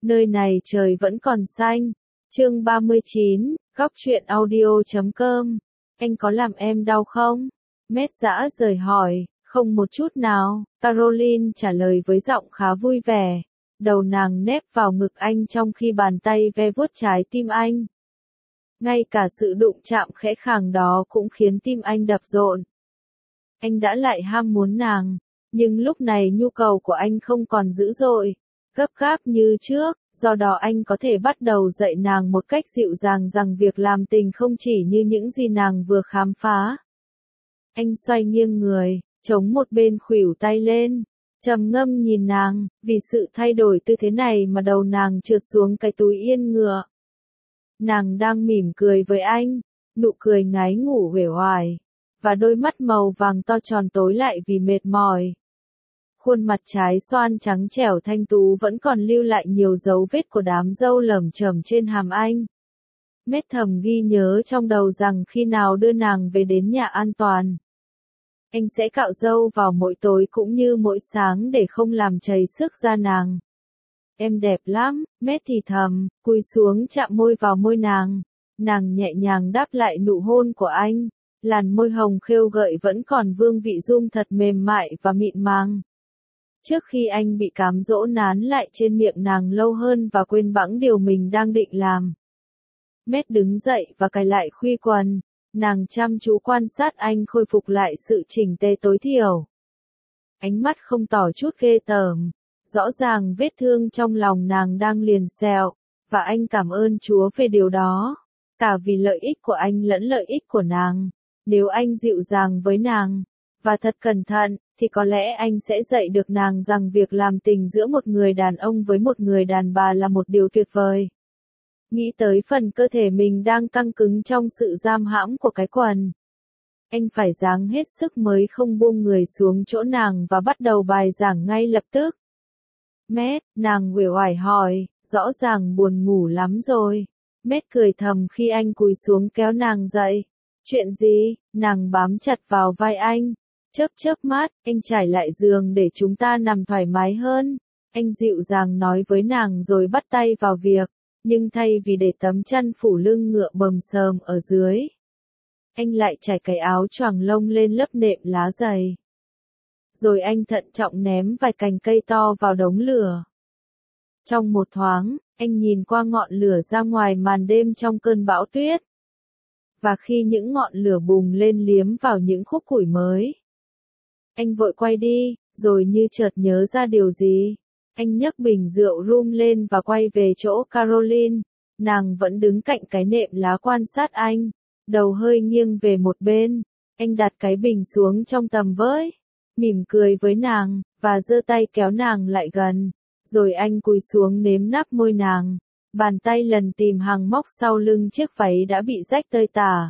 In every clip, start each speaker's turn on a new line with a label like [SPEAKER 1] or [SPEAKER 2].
[SPEAKER 1] Nơi này trời vẫn còn xanh. Chương 39, góc truyện audio.com. Anh có làm em đau không? Matt dã rời hỏi. Không một chút nào, Caroline trả lời với giọng khá vui vẻ. Đầu nàng nép vào ngực anh trong khi bàn tay ve vuốt trái tim anh. Ngay cả sự đụng chạm khẽ khàng đó cũng khiến tim anh đập rộn. Anh đã lại ham muốn nàng, nhưng lúc này nhu cầu của anh không còn dữ dội, gấp gáp như trước, do đó anh có thể bắt đầu dạy nàng một cách dịu dàng rằng việc làm tình không chỉ như những gì nàng vừa khám phá. Anh xoay nghiêng người, chống một bên khuỷu tay lên, trầm ngâm nhìn nàng, vì sự thay đổi tư thế này mà đầu nàng trượt xuống cái túi yên ngựa. Nàng đang mỉm cười với anh, nụ cười ngái ngủ uể oải, và đôi mắt màu vàng to tròn tối lại vì mệt mỏi. Khuôn mặt trái xoan trắng trẻo thanh tú vẫn còn lưu lại nhiều dấu vết của đám râu lởm chởm trên hàm anh. Matt thầm ghi nhớ trong đầu rằng khi nào đưa nàng về đến nhà an toàn, anh sẽ cạo râu vào mỗi tối cũng như mỗi sáng để không làm chảy xước da nàng. Em đẹp lắm, Matt thì thầm, cúi xuống chạm môi vào môi nàng. Nàng nhẹ nhàng đáp lại nụ hôn của anh. Làn môi hồng khêu gợi vẫn còn vương vị rum thật mềm mại và mịn màng. Trước khi anh bị cám dỗ nán lại trên miệng nàng lâu hơn và quên bẵng điều mình đang định làm. Matt đứng dậy và cài lại khuy quần. Nàng chăm chú quan sát anh khôi phục lại sự chỉnh tề tối thiểu. Ánh mắt không tỏ chút ghê tởm. Rõ ràng vết thương trong lòng nàng đang liền sẹo, và anh cảm ơn Chúa về điều đó. Cả vì lợi ích của anh lẫn lợi ích của nàng. Nếu anh dịu dàng với nàng, và thật cẩn thận, thì có lẽ anh sẽ dạy được nàng rằng việc làm tình giữa một người đàn ông với một người đàn bà là một điều tuyệt vời. Nghĩ tới phần cơ thể mình đang căng cứng trong sự giam hãm của cái quần. Anh phải giáng hết sức mới không buông người xuống chỗ nàng và bắt đầu bài giảng ngay lập tức. Matt, nàng uể oải hỏi, rõ ràng buồn ngủ lắm rồi. Matt cười thầm khi anh cúi xuống kéo nàng dậy. Chuyện gì? Nàng bám chặt vào vai anh. Chớp mắt, anh trải lại giường để chúng ta nằm thoải mái hơn. Anh dịu dàng nói với nàng rồi bắt tay vào việc. Nhưng thay vì để tấm chăn phủ lưng ngựa bầm xờm ở dưới, anh lại trải cái áo choàng lông lên lớp nệm lá dày. Rồi anh thận trọng ném vài cành cây to vào đống lửa. Trong một thoáng, anh nhìn qua ngọn lửa ra ngoài màn đêm trong cơn bão tuyết. Và khi những ngọn lửa bùng lên liếm vào những khúc củi mới, anh vội quay đi, rồi như chợt nhớ ra điều gì. Anh nhấc bình rượu rum lên và quay về chỗ Caroline. Nàng vẫn đứng cạnh cái nệm lá quan sát anh, đầu hơi nghiêng về một bên. Anh đặt cái bình xuống trong tầm với, mỉm cười với nàng, và giơ tay kéo nàng lại gần. Rồi anh cúi xuống nếm náp môi nàng. Bàn tay lần tìm hàng móc sau lưng chiếc váy đã bị rách tơi tả.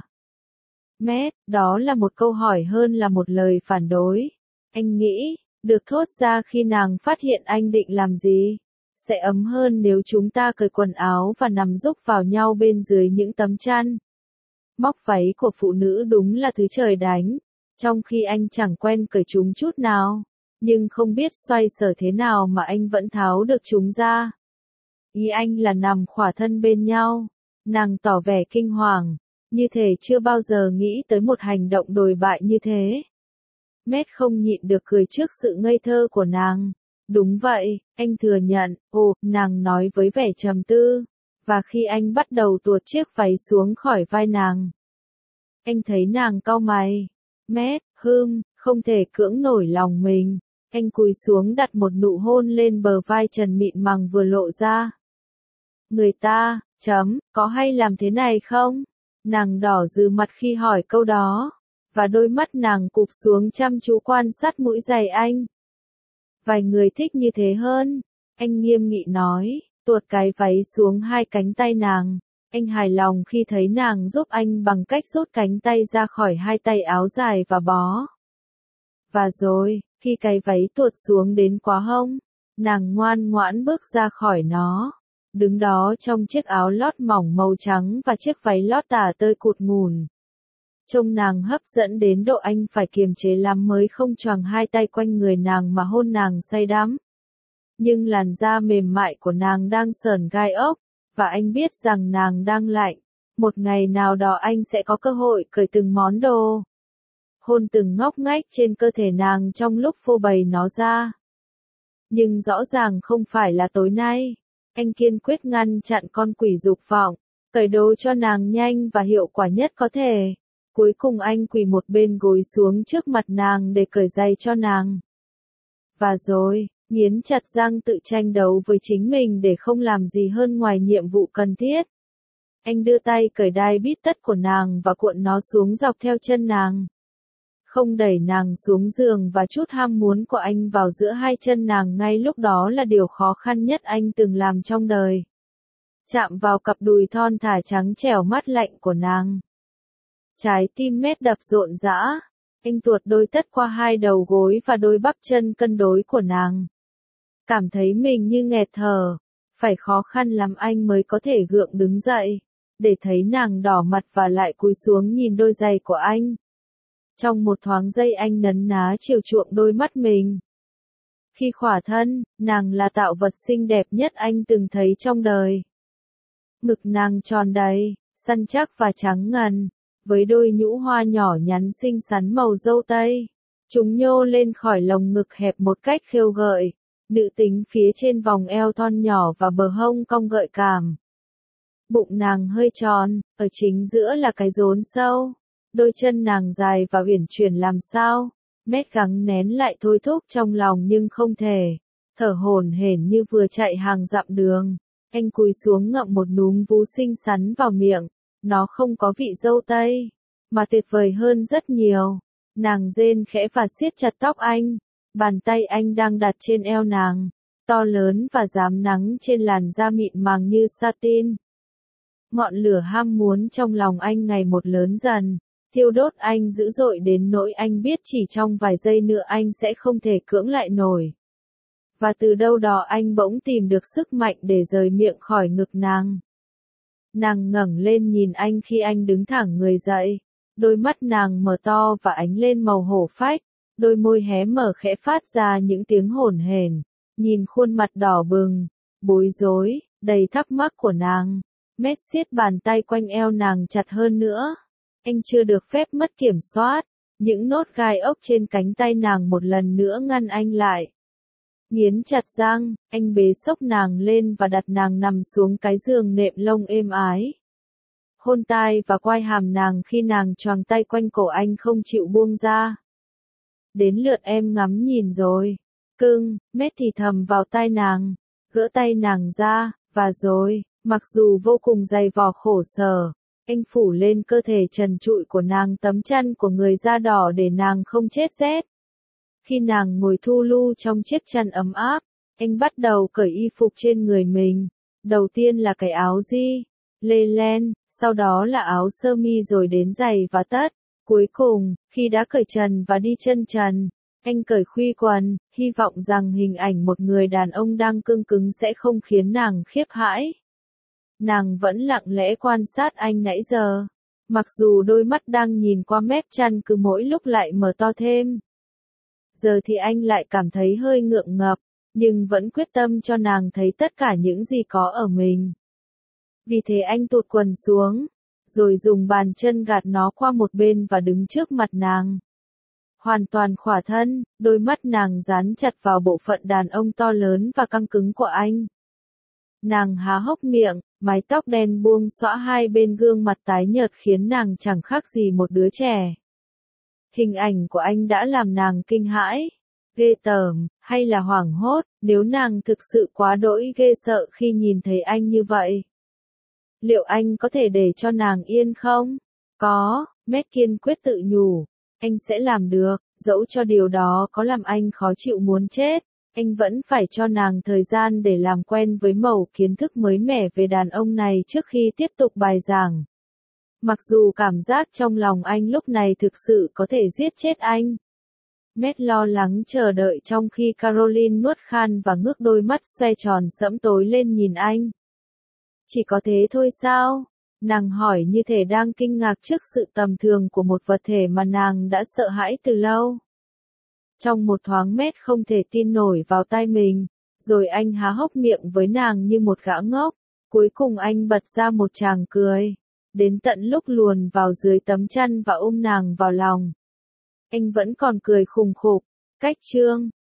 [SPEAKER 1] Matt, đó là một câu hỏi hơn là một lời phản đối. Anh nghĩ, được thốt ra khi nàng phát hiện anh định làm gì. Sẽ ấm hơn nếu chúng ta cởi quần áo và nằm rúc vào nhau bên dưới những tấm chăn. Móc váy của phụ nữ đúng là thứ trời đánh, trong khi anh chẳng quen cởi chúng chút nào. Nhưng không biết xoay sở thế nào mà anh vẫn tháo được chúng ra. Ý anh là nằm khỏa thân bên nhau. Nàng tỏ vẻ kinh hoàng, như thể chưa bao giờ nghĩ tới một hành động đồi bại như thế. Matt không nhịn được cười trước sự ngây thơ của nàng. Đúng vậy, anh thừa nhận, nàng nói với vẻ trầm tư. Và khi anh bắt đầu tuột chiếc váy xuống khỏi vai nàng, anh thấy nàng cau mày. Matt, không thể cưỡng nổi lòng mình. Anh cúi xuống đặt một nụ hôn lên bờ vai trần mịn màng vừa lộ ra. Người ta, có hay làm thế này không? Nàng đỏ rừ mặt khi hỏi câu đó, và đôi mắt nàng cụp xuống chăm chú quan sát mũi giày anh. Vài người thích như thế hơn, anh nghiêm nghị nói, tuột cái váy xuống hai cánh tay nàng. Anh hài lòng khi thấy nàng giúp anh bằng cách rút cánh tay ra khỏi hai tay áo dài và bó. Và rồi, khi cái váy tuột xuống đến quá hông, nàng ngoan ngoãn bước ra khỏi nó. Đứng đó trong chiếc áo lót mỏng màu trắng và chiếc váy lót tả tơi cụt ngủn. Trông nàng hấp dẫn đến độ anh phải kiềm chế lắm mới không choàng hai tay quanh người nàng mà hôn nàng say đắm. nhưng làn da mềm mại của nàng đang sởn gai ốc, và anh biết rằng nàng đang lạnh. Một ngày nào đó anh sẽ có cơ hội cởi từng món đồ, hôn từng ngóc ngách trên cơ thể nàng trong lúc phô bày nó ra. Nhưng rõ ràng không phải là tối nay. Anh kiên quyết ngăn chặn con quỷ dục vọng, cởi đồ cho nàng nhanh và hiệu quả nhất có thể. Cuối cùng anh quỳ một bên gối xuống trước mặt nàng để cởi giày cho nàng. Và rồi, nghiến chặt răng tự tranh đấu với chính mình để không làm gì hơn ngoài nhiệm vụ cần thiết. Anh đưa tay cởi đai bít tất của nàng và cuộn nó xuống dọc theo chân nàng. Không đẩy nàng xuống giường và chút ham muốn của anh vào giữa hai chân nàng ngay lúc đó là điều khó khăn nhất anh từng làm trong đời. Chạm vào cặp đùi thon thả trắng trẻo mát lạnh của nàng. Trái tim Mét đập rộn rã. Anh tuột đôi tất qua hai đầu gối và đôi bắp chân cân đối của nàng. Cảm thấy mình như nghẹt thở. Phải khó khăn lắm anh mới có thể gượng đứng dậy, để thấy nàng đỏ mặt và lại cúi xuống nhìn đôi giày của anh. Trong một thoáng giây anh nấn ná chiều chuộng đôi mắt mình. Khi khỏa thân, nàng là tạo vật xinh đẹp nhất anh từng thấy trong đời. Ngực nàng tròn đầy, săn chắc và trắng ngần, với đôi nhũ hoa nhỏ nhắn xinh xắn màu dâu tây. Chúng nhô lên khỏi lồng ngực hẹp một cách khêu gợi, nữ tính phía trên vòng eo thon nhỏ và bờ hông cong gợi cảm. Bụng nàng hơi tròn, ở chính giữa là cái rốn sâu. Đôi chân nàng dài và uyển chuyển làm sao. Mét gắng nén lại thôi thúc trong lòng nhưng không thể. Thở hổn hển như vừa chạy hàng dặm đường. Anh cúi xuống ngậm một núm vú xinh xắn vào miệng. Nó không có vị dâu tây, mà tuyệt vời hơn rất nhiều. Nàng rên khẽ và siết chặt tóc anh. Bàn tay anh đang đặt trên eo nàng, to lớn và rám nắng trên làn da mịn màng như satin. Ngọn lửa ham muốn trong lòng anh ngày một lớn dần, thiêu đốt anh dữ dội đến nỗi anh biết chỉ trong vài giây nữa anh sẽ không thể cưỡng lại nổi. Và từ đâu đó anh bỗng tìm được sức mạnh để rời miệng khỏi ngực nàng. Nàng ngẩng lên nhìn anh khi anh đứng thẳng người dậy. Đôi mắt nàng mở to và ánh lên màu hổ phách. Đôi môi hé mở khẽ phát ra những tiếng hổn hển. Nhìn khuôn mặt đỏ bừng, bối rối, đầy thắc mắc của nàng. Mét siết bàn tay quanh eo nàng chặt hơn nữa. Anh chưa được phép mất kiểm soát. Những nốt gai ốc trên cánh tay nàng một lần nữa ngăn anh lại. Nghiến chặt răng, anh bế xốc nàng lên và đặt nàng nằm xuống cái giường nệm lông êm ái. Hôn tai và quai hàm nàng khi nàng choàng tay quanh cổ anh không chịu buông ra. Đến lượt em ngắm nhìn rồi. Cưng, Mét thì thầm vào tai nàng, gỡ tay nàng ra, và rồi, mặc dù vô cùng dày vò khổ sở, anh phủ lên cơ thể trần trụi của nàng tấm chăn của người da đỏ để nàng không chết rét. Khi nàng ngồi thu lu trong chiếc chăn ấm áp, anh bắt đầu cởi y phục trên người mình. Đầu tiên là cái áo lê len, sau đó là áo sơ mi rồi đến giày và tất. Cuối cùng, khi đã cởi trần và đi chân trần, anh cởi khuy quần, hy vọng rằng hình ảnh một người đàn ông đang cương cứng sẽ không khiến nàng khiếp hãi. Nàng vẫn lặng lẽ quan sát anh nãy giờ, mặc dù đôi mắt đang nhìn qua mép chăn cứ mỗi lúc lại mở to thêm. Giờ thì anh lại cảm thấy hơi ngượng ngập, nhưng vẫn quyết tâm cho nàng thấy tất cả những gì có ở mình. Vì thế anh tụt quần xuống, rồi dùng bàn chân gạt nó qua một bên và đứng trước mặt nàng. Hoàn toàn khỏa thân, đôi mắt nàng dán chặt vào bộ phận đàn ông to lớn và căng cứng của anh. Nàng há hốc miệng, mái tóc đen buông xõa hai bên gương mặt tái nhợt khiến nàng chẳng khác gì một đứa trẻ. Hình ảnh của anh đã làm nàng kinh hãi, ghê tởm, hay là hoảng hốt, nếu nàng thực sự quá đỗi ghê sợ khi nhìn thấy anh như vậy. Liệu anh có thể để cho nàng yên không? Có, Mét kiên quyết tự nhủ. Anh sẽ làm được, dẫu cho điều đó có làm anh khó chịu muốn chết. Anh vẫn phải cho nàng thời gian để làm quen với mẩu kiến thức mới mẻ về đàn ông này trước khi tiếp tục bài giảng. Mặc dù cảm giác trong lòng anh lúc này thực sự có thể giết chết anh. Mét lo lắng chờ đợi trong khi Caroline nuốt khan và ngước đôi mắt xoe tròn sẫm tối lên nhìn anh. Chỉ có thế thôi sao? Nàng hỏi như thể đang kinh ngạc trước sự tầm thường của một vật thể mà nàng đã sợ hãi từ lâu. Trong một thoáng Mét không thể tin nổi vào tai mình, Rồi anh há hốc miệng với nàng như một gã ngốc. Cuối cùng anh bật ra một tràng cười. Đến tận lúc luồn vào dưới tấm chăn và ôm nàng vào lòng. Anh vẫn còn cười khùng khục. Cách chương